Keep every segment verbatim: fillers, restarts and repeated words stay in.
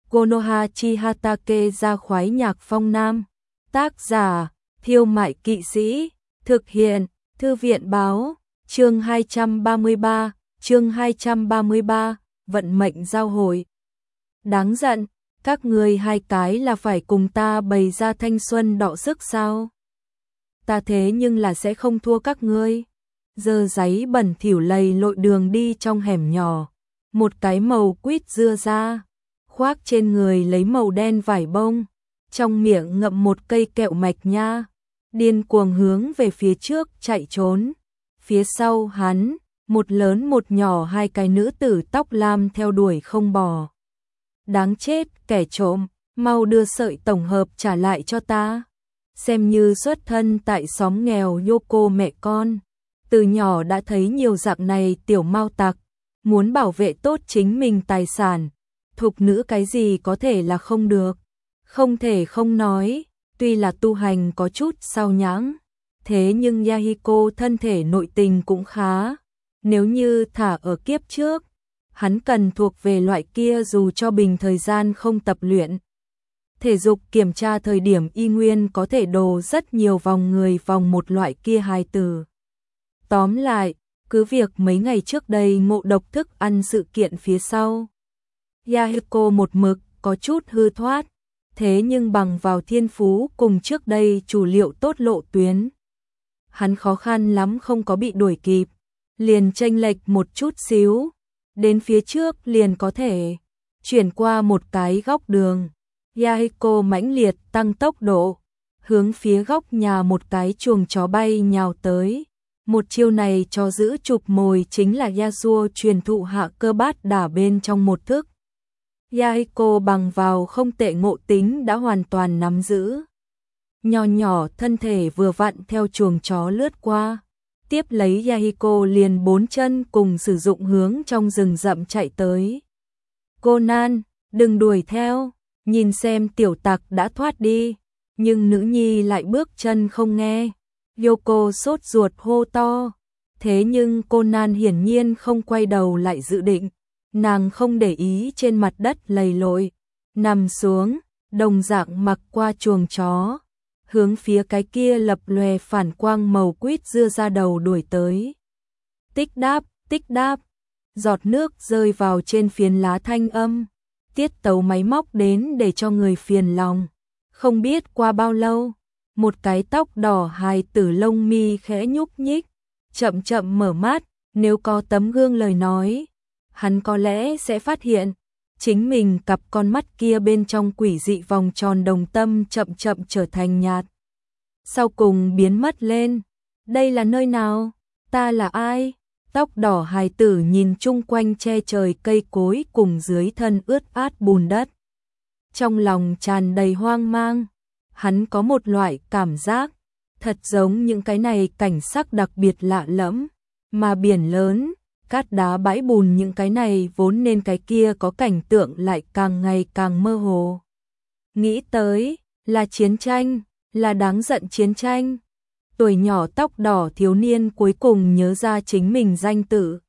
Konoha Chihatake ra khoái nhạc phong nam. Tác giả, Thiêu Mại Kỵ Sĩ. Thực hiện, Thư viện báo. Chương hai trăm ba mươi ba, chương hai trăm ba mươi ba, vận mệnh giao hội. Đáng giận, các ngươi hai cái là phải cùng ta bày ra thanh xuân đọ sức sao? Ta thế nhưng là sẽ không thua các ngươi. Dơ giấy bẩn thỉu lầy lội đường đi trong hẻm nhỏ. Một cái màu quýt dưa ra, khoác trên người lấy màu đen vải bông, trong miệng ngậm một cây kẹo mạch nha, điên cuồng hướng về phía trước chạy trốn. Phía sau hắn, một lớn một nhỏ hai cái nữ tử tóc lam theo đuổi không bỏ. Đáng chết, kẻ trộm, mau đưa sợi tổng hợp trả lại cho ta. Xem như xuất thân tại xóm nghèo Yoko mẹ con, từ nhỏ đã thấy nhiều dạng này tiểu mao tặc, muốn bảo vệ tốt chính mình tài sản. Thục nữ cái gì có thể là không được. Không thể không nói, tuy là tu hành có chút sao nhãng, thế nhưng Yahiko thân thể nội tình cũng khá. Nếu như thả ở kiếp trước, hắn cần thuộc về loại kia dù cho bình thời gian không tập luyện. Thể dục kiểm tra thời điểm y nguyên có thể đồ rất nhiều vòng người vòng một loại kia hài từ. Tóm lại, cứ việc mấy ngày trước đây ngộ độc thức ăn sự kiện phía sau, Yahiko một mực có chút hư thoát, thế nhưng bằng vào thiên phú cùng trước đây chủ liệu tốt lộ tuyến, hắn khó khăn lắm không có bị đuổi kịp, liền chênh lệch một chút xíu, đến phía trước liền có thể chuyển qua một cái góc đường. Yahiko mãnh liệt tăng tốc độ, hướng phía góc nhà một cái chuồng chó bay nhào tới. Một chiêu này cho giữ chụp mồi chính là Yasuo truyền thụ hạ cơ bát đả bên trong một thức. Yahiko bằng vào không tệ ngộ tính đã hoàn toàn nắm giữ. Nhỏ nhỏ thân thể vừa vặn theo chuồng chó lướt qua. Tiếp lấy Yahiko liền bốn chân cùng sử dụng hướng trong rừng rậm chạy tới. Conan, đừng đuổi theo, nhìn xem tiểu tặc đã thoát đi. Nhưng nữ nhi lại bước chân không nghe. Yoko sốt ruột hô to. Thế nhưng Conan hiển nhiên không quay đầu lại dự định. Nàng không để ý trên mặt đất lầy lội, nằm xuống, đồng dạng mặc qua chuồng chó, hướng phía cái kia lập lòe phản quang màu quýt dưa ra đầu đuổi tới. Tích đáp, tích đáp, giọt nước rơi vào trên phiến lá thanh âm, tiết tấu máy móc đến để cho người phiền lòng. Không biết qua bao lâu, một cái tóc đỏ hài tử lông mi khẽ nhúc nhích, chậm chậm mở mắt, nếu có tấm gương lời nói, hắn có lẽ sẽ phát hiện, chính mình cặp con mắt kia bên trong quỷ dị vòng tròn đồng tâm chậm chậm trở thành nhạt. Sau cùng biến mất lên. Đây là nơi nào? Ta là ai? Tóc đỏ hài tử nhìn chung quanh che trời cây cối cùng dưới thân ướt át bùn đất. Trong lòng tràn đầy hoang mang. Hắn có một loại cảm giác, thật giống những cái này cảnh sắc đặc biệt lạ lẫm, mà biển lớn, cát đá bãi bùn những cái này vốn nên cái kia có cảnh tượng lại càng ngày càng mơ hồ. Nghĩ tới, là chiến tranh, là đáng giận chiến tranh. Tuổi nhỏ tóc đỏ thiếu niên cuối cùng nhớ ra chính mình danh tự.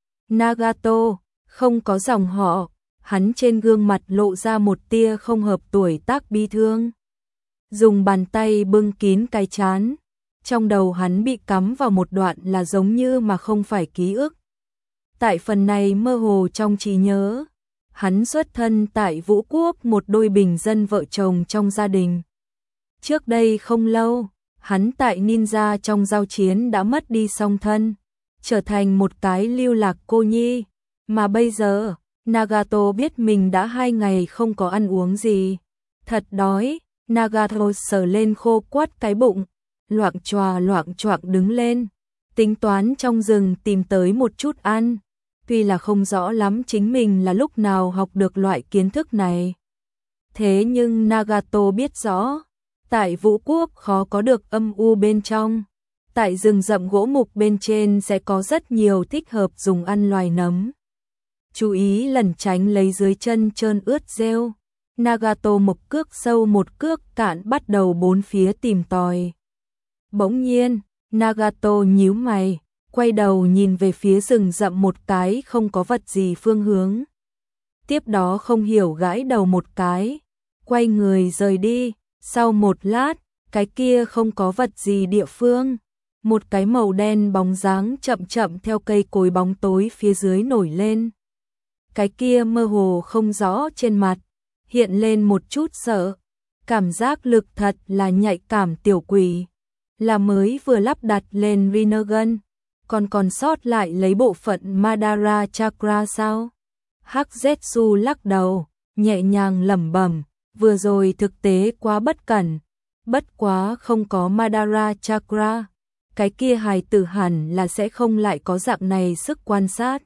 Nagato, không có dòng họ, hắn trên gương mặt lộ ra một tia không hợp tuổi tác bi thương. Dùng bàn tay bưng kín cái trán, trong đầu hắn bị cắm vào một đoạn là giống như mà không phải ký ức. Tại phần này mơ hồ trong trí nhớ, hắn xuất thân tại Vũ Quốc một đôi bình dân vợ chồng trong gia đình. Trước đây không lâu, hắn tại ninja trong giao chiến đã mất đi song thân, trở thành một cái lưu lạc cô nhi, mà bây giờ, Nagato biết mình đã hai ngày không có ăn uống gì. Thật đói, Nagato sờ lên khô quắt cái bụng, loạng choạng loạng choạng đứng lên, tính toán trong rừng tìm tới một chút ăn. Tuy là không rõ lắm chính mình là lúc nào học được loại kiến thức này. Thế nhưng Nagato biết rõ, tại Vũ Quốc khó có được âm u bên trong. Tại rừng rậm gỗ mục bên trên sẽ có rất nhiều thích hợp dùng ăn loài nấm. Chú ý lẩn tránh lấy dưới chân trơn ướt rêu. Nagato một cước sâu một cước cạn bắt đầu bốn phía tìm tòi. Bỗng nhiên, Nagato nhíu mày, quay đầu nhìn về phía rừng rậm một cái không có vật gì phương hướng. tiếp đó không hiểu gãi đầu một cái, quay người rời đi. Sau một lát, cái kia không có vật gì địa phương, một cái màu đen bóng dáng chậm chậm theo cây cối bóng tối phía dưới nổi lên. Cái kia mơ hồ không rõ trên mặt, hiện lên một chút sợ, cảm giác lực thật là nhạy cảm tiểu quỷ, là mới vừa lắp đặt lên Rinnegan, còn còn sót lại lấy bộ phận Madara Chakra sao? Hắc Zetsu lắc đầu, nhẹ nhàng lẩm bẩm, vừa rồi thực tế quá bất cẩn, bất quá không có Madara Chakra, cái kia hài tử hẳn là sẽ không lại có dạng này sức quan sát.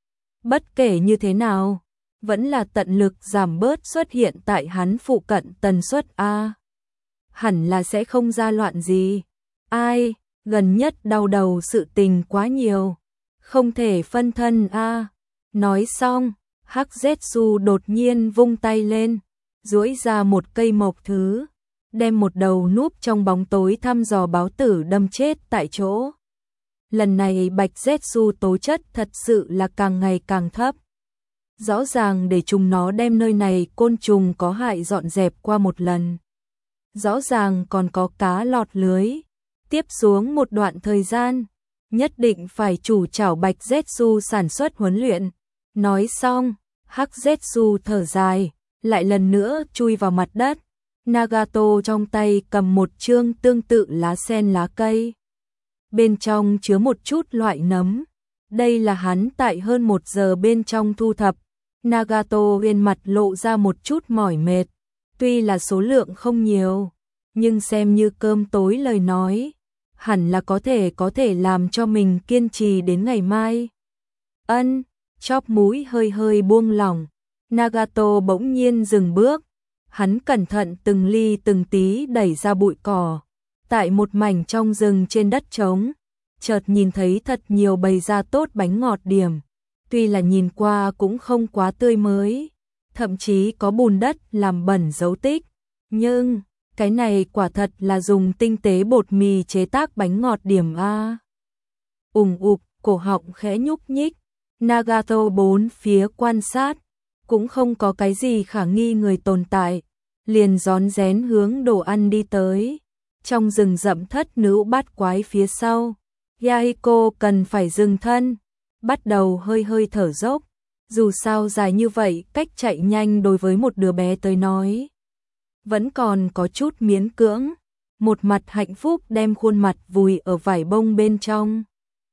Bất kể như thế nào, vẫn là tận lực giảm bớt xuất hiện tại hắn phụ cận tần suất a. Hẳn là sẽ không ra loạn gì. Ai, gần nhất đau đầu sự tình quá nhiều, không thể phân thân a. Nói xong, Hắc Zetsu đột nhiên vung tay lên, duỗi ra một cây mộc thứ, đem một đầu núp trong bóng tối thăm dò báo tử đâm chết tại chỗ. Lần này Bạch Zetsu tố chất thật sự là càng ngày càng thấp. Rõ ràng để chúng nó đem nơi này côn trùng có hại dọn dẹp qua một lần. Rõ ràng còn có cá lọt lưới. Tiếp xuống một đoạn thời gian, nhất định phải chủ chảo Bạch Zetsu sản xuất huấn luyện. Nói xong, Hắc Zetsu thở dài, lại lần nữa chui vào mặt đất. Nagato trong tay cầm một chương tương tự lá sen lá cây. Bên trong chứa một chút loại nấm. Đây là hắn tại hơn một giờ bên trong thu thập. Nagato bên mặt lộ ra một chút mỏi mệt. Tuy là số lượng không nhiều, nhưng xem như cơm tối lời nói, hẳn là có thể có thể làm cho mình kiên trì đến ngày mai. Ân, chóp mũi hơi hơi buông lỏng. Nagato bỗng nhiên dừng bước. Hắn cẩn thận từng ly từng tí đẩy ra bụi cỏ. Tại một mảnh trong rừng trên đất trống, chợt nhìn thấy thật nhiều bày ra tốt bánh ngọt điểm. Tuy là nhìn qua cũng không quá tươi mới, thậm chí có bùn đất làm bẩn dấu tích. Nhưng, cái này quả thật là dùng tinh tế bột mì chế tác bánh ngọt điểm A. Ùng ục, cổ họng khẽ nhúc nhích. Nagato bốn phía quan sát, cũng không có cái gì khả nghi người tồn tại, liền rón rén hướng đồ ăn đi tới. Trong rừng rậm thất nữ bát quái phía sau, Yahiko cần phải dừng thân, bắt đầu hơi hơi thở dốc. Dù sao dài như vậy, cách chạy nhanh đối với một đứa bé tới nói vẫn còn có chút miễn cưỡng. Một mặt hạnh phúc đem khuôn mặt vùi ở vải bông bên trong.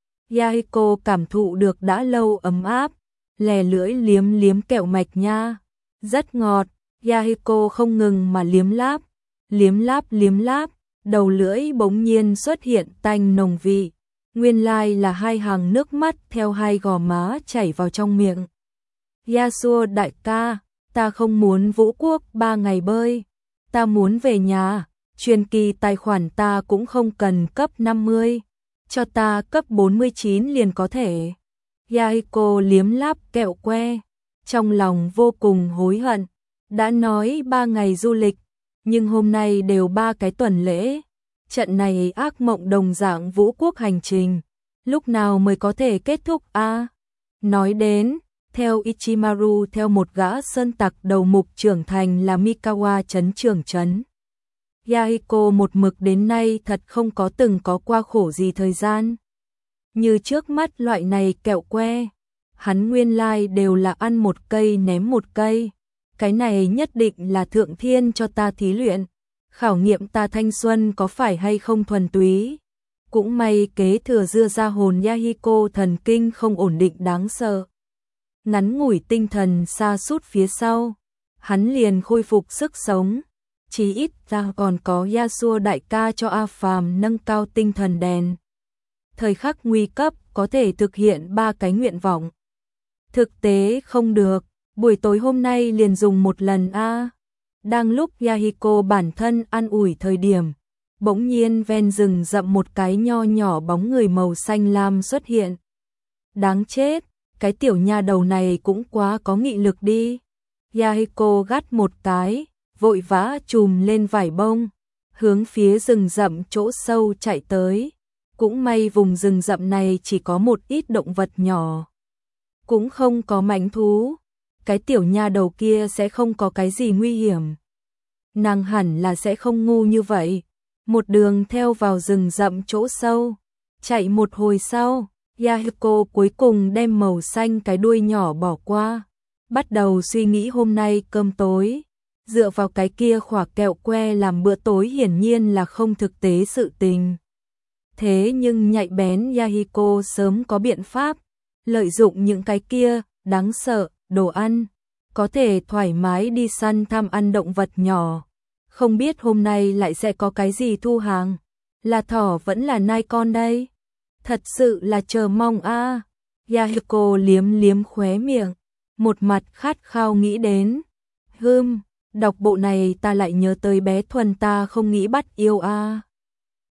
Yahiko cảm thụ được đã lâu ấm áp, lè lưỡi liếm liếm kẹo mạch nha, rất ngọt. Yahiko không ngừng mà liếm láp, liếm láp liếm láp, đầu lưỡi bỗng nhiên xuất hiện tanh nồng vị. Nguyên lai là hai hàng nước mắt theo hai gò má chảy vào trong miệng. Yasuo đại ca, ta không muốn vũ quốc ba ngày bơi, ta muốn về nhà, truyền kỳ tài khoản ta cũng không cần cấp năm mươi, cho ta cấp bốn mươi chín liền có thể. Yahiko liếm láp kẹo que, trong lòng vô cùng hối hận, đã nói ba ngày du lịch, nhưng hôm nay đều ba cái tuần lễ. Trận này ác mộng đồng dạng vũ quốc hành trình, lúc nào mới có thể kết thúc a? À, nói đến, theo Ichimaru theo một gã sơn tặc đầu mục trưởng thành là Mikawa trấn trưởng trấn. Yahiko một mực đến nay thật không có từng có qua khổ gì thời gian. Như trước mắt loại này kẹo que, hắn nguyên lai đều là ăn một cây ném một cây. Cái này nhất định là thượng thiên cho ta thí luyện, khảo nghiệm ta thanh xuân có phải hay không thuần túy. Cũng may kế thừa dưa ra hồn Yahiko thần kinh không ổn định đáng sợ. Ngắn ngủi tinh thần sa sút phía sau, hắn liền khôi phục sức sống. Chỉ ít ra còn có Yasuo đại ca cho A Phàm nâng cao tinh thần đèn. Thời khắc nguy cấp có thể thực hiện ba cái nguyện vọng. Thực tế không được, buổi tối hôm nay liền dùng một lần a. Đang lúc Yahiko bản thân an ủi thời điểm, bỗng nhiên ven rừng rậm một cái nho nhỏ bóng người màu xanh lam xuất hiện. Đáng chết, cái tiểu nha đầu này cũng quá có nghị lực đi. Yahiko gắt một cái, vội vã chùm lên vải bông, hướng phía rừng rậm chỗ sâu chạy tới. Cũng may vùng rừng rậm này chỉ có một ít động vật nhỏ, cũng không có mãnh thú. cái tiểu nha đầu kia sẽ không có cái gì nguy hiểm. Nàng hẳn là sẽ không ngu như vậy. Một đường theo vào rừng rậm chỗ sâu, chạy một hồi sau, Yahiko cuối cùng đem màu xanh cái đuôi nhỏ bỏ qua, bắt đầu suy nghĩ hôm nay cơm tối. Dựa vào cái kia khỏa kẹo que làm bữa tối hiển nhiên là không thực tế sự tình. Thế nhưng nhạy bén Yahiko sớm có biện pháp, lợi dụng những cái kia đáng sợ đồ ăn, có thể thoải mái đi săn tham ăn động vật nhỏ. Không biết hôm nay lại sẽ có cái gì thu hàng, là thỏ vẫn là nai con đây. Thật sự là chờ mong a. À. Yahiko liếm liếm khóe miệng, một mặt khát khao nghĩ đến. Hừm, đọc bộ này ta lại nhớ tới bé Thuần ta không nghĩ bắt yêu a. À.